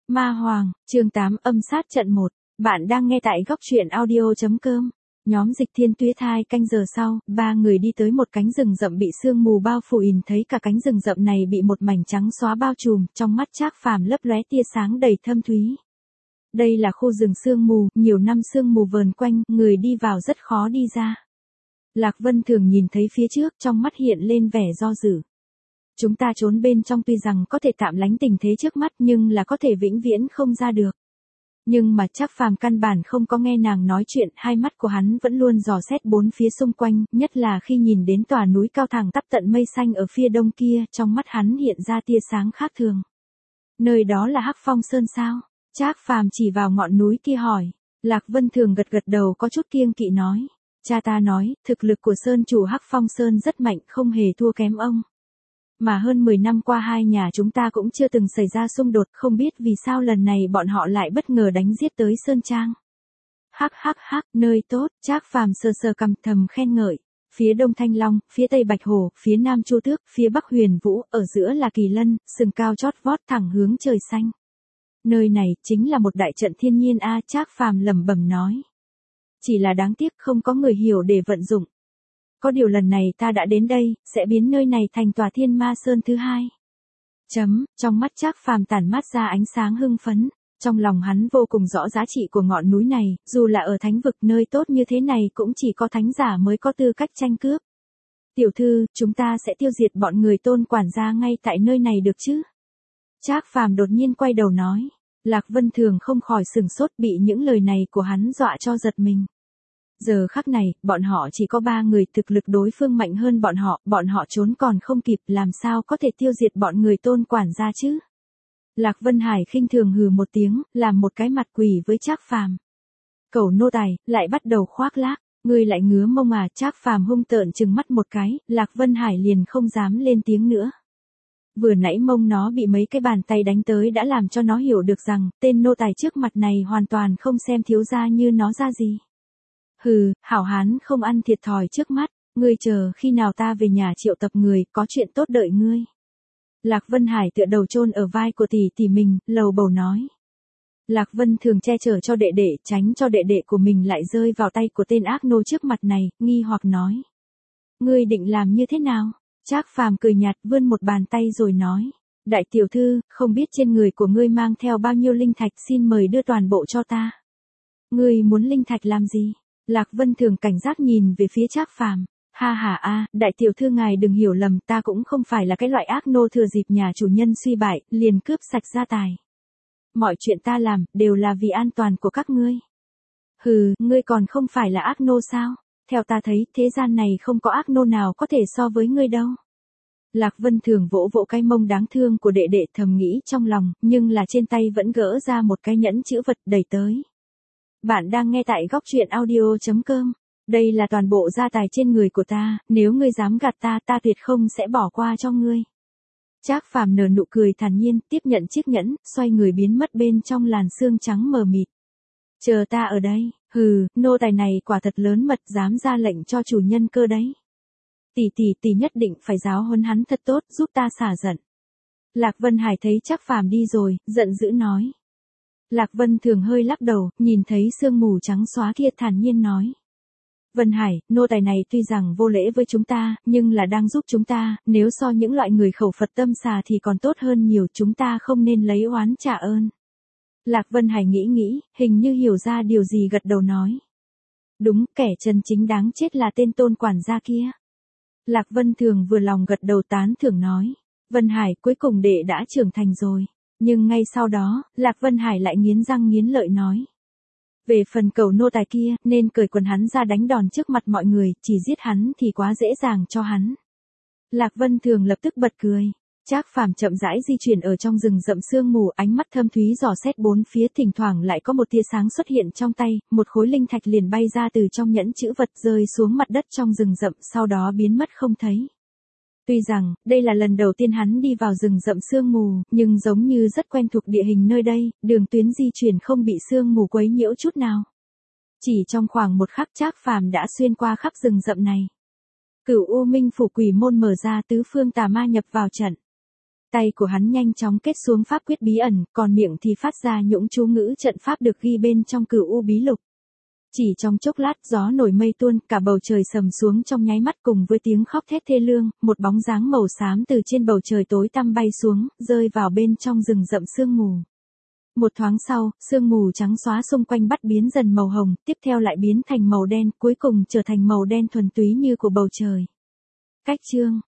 Ma Hoàng, chương 8 âm sát trận 1. Bạn đang nghe tại góc truyện audio.com. Nhóm Dịch Thiên Tuế thai canh giờ sau, ba người đi tới một cánh rừng rậm bị sương mù bao phủ, thấy cả cánh rừng rậm này bị một mảnh trắng xóa bao trùm, trong mắt Trác Phàm lấp lóe tia sáng đầy thâm thúy. Đây là khu rừng sương mù, nhiều năm sương mù vờn quanh, người đi vào rất khó đi ra. Lạc Vân Thường nhìn thấy phía trước, trong mắt hiện lên vẻ do dự. Chúng ta trốn bên trong tuy rằng có thể tạm lánh tình thế trước mắt nhưng là có thể vĩnh viễn không ra được. Nhưng mà Trác Phàm căn bản không có nghe nàng nói chuyện, hai mắt của hắn vẫn luôn dò xét bốn phía xung quanh, nhất là khi nhìn đến tòa núi cao thẳng tắp tận mây xanh ở phía đông kia, trong mắt hắn hiện ra tia sáng khác thường. Nơi đó là Hắc Phong Sơn sao? Trác Phàm chỉ vào ngọn núi kia hỏi. Lạc Vân Thường gật gật đầu có chút kiêng kỵ nói. Cha ta nói, thực lực của Sơn chủ Hắc Phong Sơn rất mạnh, không hề thua kém ông. Mà hơn 10 năm qua hai nhà chúng ta cũng chưa từng xảy ra xung đột, không biết vì sao lần này bọn họ lại bất ngờ đánh giết tới Sơn Trang. Hắc, nơi tốt, Trác Phàm sờ sờ cằm thầm khen ngợi. Phía đông Thanh Long, phía tây Bạch Hổ, phía nam Chu Tước, phía bắc Huyền Vũ, ở giữa là Kỳ Lân, sừng cao chót vót thẳng hướng trời xanh. Nơi này chính là một đại trận thiên nhiên a, Trác Phàm lẩm bẩm nói. Chỉ là đáng tiếc không có người hiểu để vận dụng. Có điều lần này ta đã đến đây, sẽ biến nơi này thành tòa Thiên Ma Sơn thứ hai. Trong mắt Trác Phàm tản mát ra ánh sáng hưng phấn, trong lòng hắn vô cùng rõ giá trị của ngọn núi này, dù là ở thánh vực nơi tốt như thế này cũng chỉ có thánh giả mới có tư cách tranh cướp. Tiểu thư, chúng ta sẽ tiêu diệt bọn người Tôn quản gia ngay tại nơi này được chứ? Trác Phàm đột nhiên quay đầu nói. Lạc Vân Thường không khỏi sửng sốt, bị những lời này của hắn dọa cho giật mình. Giờ khắc này, bọn họ chỉ có 3 người, thực lực đối phương mạnh hơn bọn họ trốn còn không kịp, làm sao có thể tiêu diệt bọn người Tôn quản gia chứ? Lạc Vân Hải khinh thường hừ một tiếng, làm một cái mặt quỷ với Trác Phàm. Cẩu nô tài, lại bắt đầu khoác lác, ngươi lại ngứa mông à? Trác Phàm hung tợn trừng mắt một cái, Lạc Vân Hải liền không dám lên tiếng nữa. Vừa nãy mông nó bị mấy cái bàn tay đánh tới đã làm cho nó hiểu được rằng, tên nô tài trước mặt này hoàn toàn không xem thiếu gia như nó ra gì. Hừ, hảo hán không ăn thiệt thòi trước mắt, ngươi chờ khi nào ta về nhà triệu tập người, có chuyện tốt đợi ngươi. Lạc Vân Hải tựa đầu chôn ở vai của tỷ mình, lầu bầu nói. Lạc Vân Thường che chở cho đệ đệ, tránh cho đệ đệ của mình lại rơi vào tay của tên ác nô trước mặt này, nghi hoặc nói. Ngươi định làm như thế nào? Trác Phàm cười nhạt vươn một bàn tay rồi nói. Đại tiểu thư, không biết trên người của ngươi mang theo bao nhiêu linh thạch, xin mời đưa toàn bộ cho ta. Ngươi muốn linh thạch làm gì? Lạc Vân Thường cảnh giác nhìn về phía Trác Phàm. Ha, đại tiểu thư ngài đừng hiểu lầm, ta cũng không phải là cái loại ác nô thừa dịp nhà chủ nhân suy bại, liền cướp sạch gia tài. Mọi chuyện ta làm, đều là vì an toàn của các ngươi. Hừ, ngươi còn không phải là ác nô sao? Theo ta thấy, thế gian này không có ác nô nào có thể so với ngươi đâu. Lạc Vân Thường vỗ vỗ cái mông đáng thương của đệ đệ, thầm nghĩ trong lòng, nhưng là trên tay vẫn gỡ ra một cái nhẫn chữ vật đẩy tới. Bạn đang nghe tại góc truyện audio.com. Đây là toàn bộ gia tài trên người của ta, nếu ngươi dám gạt ta, ta tuyệt không sẽ bỏ qua cho ngươi. Trác Phàm nở nụ cười thản nhiên, tiếp nhận chiếc nhẫn, xoay người biến mất bên trong làn sương trắng mờ mịt. Chờ ta ở đây, hừ, nô tài này quả thật lớn mật, dám ra lệnh cho chủ nhân cơ đấy. Tỷ nhất định phải giáo huấn hắn thật tốt, giúp ta xả giận. Lạc Vân Hải thấy Trác Phàm đi rồi, giận dữ nói. Lạc Vân Thường hơi lắc đầu, nhìn thấy sương mù trắng xóa kia thản nhiên nói. Vân Hải, nô tài này tuy rằng vô lễ với chúng ta, nhưng là đang giúp chúng ta, nếu so những loại người khẩu Phật tâm xà thì còn tốt hơn nhiều, chúng ta không nên lấy oán trả ơn. Lạc Vân Hải nghĩ, hình như hiểu ra điều gì gật đầu nói. Đúng, kẻ chân chính đáng chết là tên Tôn quản gia kia. Lạc Vân Thường vừa lòng gật đầu tán thưởng nói. Vân Hải, cuối cùng đệ đã trưởng thành rồi. Nhưng ngay sau đó, Lạc Vân Hải lại nghiến răng nghiến lợi nói. Về phần cẩu nô tài kia, nên cởi quần hắn ra đánh đòn trước mặt mọi người, chỉ giết hắn thì quá dễ dàng cho hắn. Lạc Vân Thường lập tức bật cười. Trác Phàm chậm rãi di chuyển ở trong rừng rậm sương mù, ánh mắt thâm thúy dò xét bốn phía, thỉnh thoảng lại có một tia sáng xuất hiện trong tay, một khối linh thạch liền bay ra từ trong nhẫn chữ vật rơi xuống mặt đất trong rừng rậm, sau đó biến mất không thấy. Tuy rằng, đây là lần đầu tiên hắn đi vào rừng rậm sương mù, nhưng giống như rất quen thuộc địa hình nơi đây, đường tuyến di chuyển không bị sương mù quấy nhiễu chút nào. Chỉ trong khoảng một khắc Trác Phàm đã xuyên qua khắp rừng rậm này. Cửu U Minh Phủ Quỷ Môn mở ra, tứ phương tà ma nhập vào trận. Tay của hắn nhanh chóng kết xuống pháp quyết bí ẩn, còn miệng thì phát ra những chú ngữ trận pháp được ghi bên trong Cửu U bí lục. Chỉ trong chốc lát gió nổi mây tuôn, cả bầu trời sầm xuống trong nháy mắt cùng với tiếng khóc thét thê lương, một bóng dáng màu xám từ trên bầu trời tối tăm bay xuống, rơi vào bên trong rừng rậm sương mù. Một thoáng sau, sương mù trắng xóa xung quanh bắt biến dần màu hồng, tiếp theo lại biến thành màu đen, cuối cùng trở thành màu đen thuần túy như của bầu trời. Cách chương